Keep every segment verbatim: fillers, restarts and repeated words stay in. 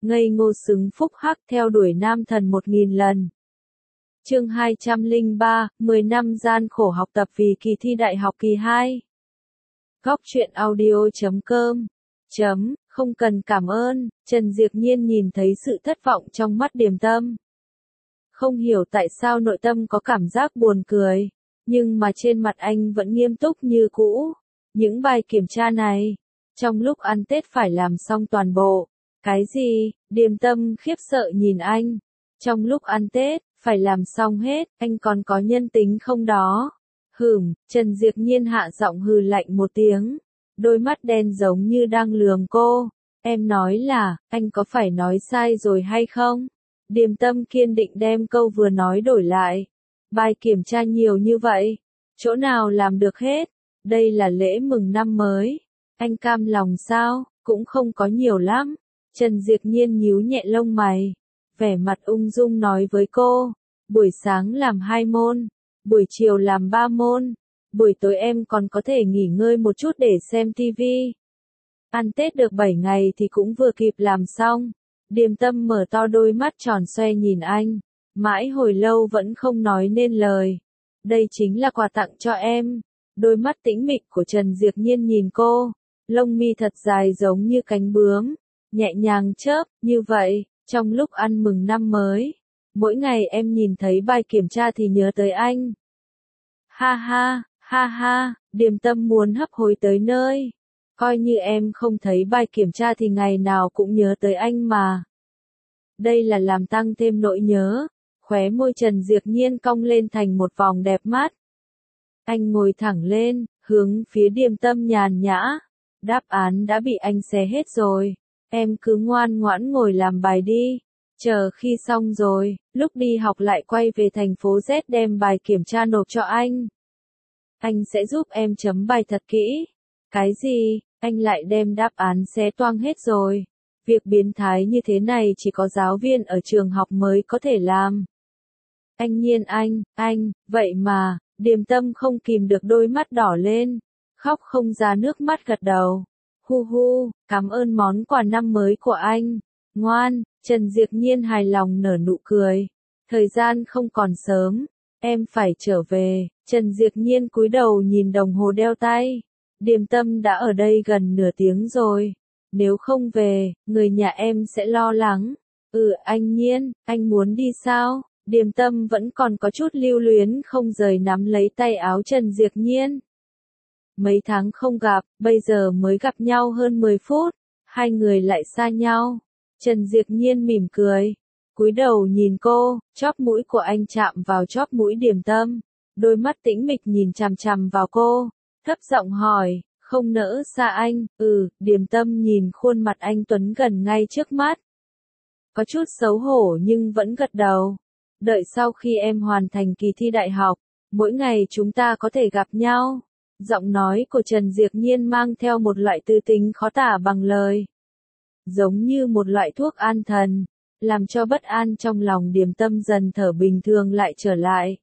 ngây ngô xứng phúc hắc theo đuổi nam thần một nghìn lần. Chương hai trăm lẻ ba, mười năm gian khổ học tập vì kỳ thi đại học kỳ hai. Góc truyện audio chấm com chấm, không cần cảm ơn, Trần Diệp Nhiên nhìn thấy sự thất vọng trong mắt Điềm Tâm. Không hiểu tại sao nội tâm có cảm giác buồn cười, nhưng mà trên mặt anh vẫn nghiêm túc như cũ. Những bài kiểm tra này, trong lúc ăn Tết phải làm xong toàn bộ. Cái gì? Điềm Tâm khiếp sợ nhìn anh. Trong lúc ăn Tết, phải làm xong hết, anh còn có nhân tính không đó? Hửm, Trần Diệp Nhiên hạ giọng hừ lạnh một tiếng. Đôi mắt đen giống như đang lườm cô. Em nói là, anh có phải nói sai rồi hay không? Điềm Tâm kiên định đem câu vừa nói đổi lại. Bài kiểm tra nhiều như vậy, chỗ nào làm được hết? Đây là lễ mừng năm mới. Anh cam lòng sao? Cũng không có nhiều lắm. Trần Diệp Nhiên nhíu nhẹ lông mày. Vẻ mặt ung dung nói với cô. Buổi sáng làm hai môn. Buổi chiều làm ba môn. Buổi tối em còn có thể nghỉ ngơi một chút để xem tivi. Ăn Tết được bảy ngày thì cũng vừa kịp làm xong. Điềm Tâm mở to đôi mắt tròn xoe nhìn anh. Mãi hồi lâu vẫn không nói nên lời. Đây chính là quà tặng cho em. Đôi mắt tĩnh mịch của Trần Diệp Nhiên nhìn cô. Lông mi thật dài giống như cánh bướm. Nhẹ nhàng chớp, như vậy, trong lúc ăn mừng năm mới. Mỗi ngày em nhìn thấy bài kiểm tra thì nhớ tới anh. Ha ha, ha ha, Điềm Tâm muốn hấp hối tới nơi. Coi như em không thấy bài kiểm tra thì ngày nào cũng nhớ tới anh mà. Đây là làm tăng thêm nỗi nhớ. Khóe môi Trần Diệp Nhiên cong lên thành một vòng đẹp mắt. Anh ngồi thẳng lên, hướng phía Điềm Tâm nhàn nhã. Đáp án đã bị anh xé hết rồi. Em cứ ngoan ngoãn ngồi làm bài đi. Chờ khi xong rồi, lúc đi học lại quay về thành phố Z đem bài kiểm tra nộp cho anh. Anh sẽ giúp em chấm bài thật kỹ. Cái gì? Anh lại đem đáp án xé toang hết rồi. Việc biến thái như thế này chỉ có giáo viên ở trường học mới có thể làm. Anh Nhiên anh, anh, vậy mà, Điềm Tâm không kìm được đôi mắt đỏ lên. Khóc không ra nước mắt gật đầu. Hu hu, cảm ơn món quà năm mới của anh. Ngoan, Trần Diệp Nhiên hài lòng nở nụ cười. Thời gian không còn sớm, em phải trở về. Trần Diệp Nhiên cúi đầu nhìn đồng hồ đeo tay. Điềm Tâm đã ở đây gần nửa tiếng rồi. Nếu không về, người nhà em sẽ lo lắng. Ừ anh Nhiên, anh muốn đi sao? Điềm Tâm vẫn còn có chút lưu luyến không rời nắm lấy tay áo Trần Diệp Nhiên. Mấy tháng không gặp, bây giờ mới gặp nhau hơn mười phút, hai người lại xa nhau. Trần Diệp Nhiên mỉm cười, cúi đầu nhìn cô, chóp mũi của anh chạm vào chóp mũi Điềm Tâm, đôi mắt tĩnh mịch nhìn chằm chằm vào cô, thấp giọng hỏi, không nỡ xa anh? Ừ, Điềm Tâm nhìn khuôn mặt anh tuấn gần ngay trước mắt. Có chút xấu hổ nhưng vẫn gật đầu. Đợi sau khi em hoàn thành kỳ thi đại học, mỗi ngày chúng ta có thể gặp nhau. Giọng nói của Trần Diệp Nhiên mang theo một loại tư tính khó tả bằng lời. Giống như một loại thuốc an thần, làm cho bất an trong lòng Điềm Tâm dần thở bình thường lại trở lại.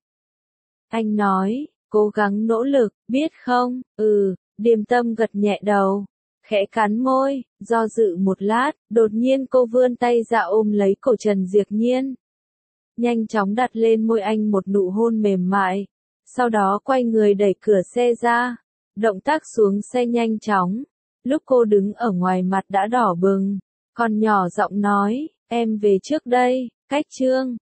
Anh nói, cố gắng nỗ lực, biết không? Ừ, Điềm Tâm gật nhẹ đầu, khẽ cắn môi, do dự một lát, đột nhiên cô vươn tay ra ôm lấy cổ Trần Diệp Nhiên. Nhanh chóng đặt lên môi anh một nụ hôn mềm mại. Sau đó quay người đẩy cửa xe ra. Động tác xuống xe nhanh chóng. Lúc cô đứng ở ngoài mặt đã đỏ bừng. Còn nhỏ giọng nói, em về trước đây, cách chương.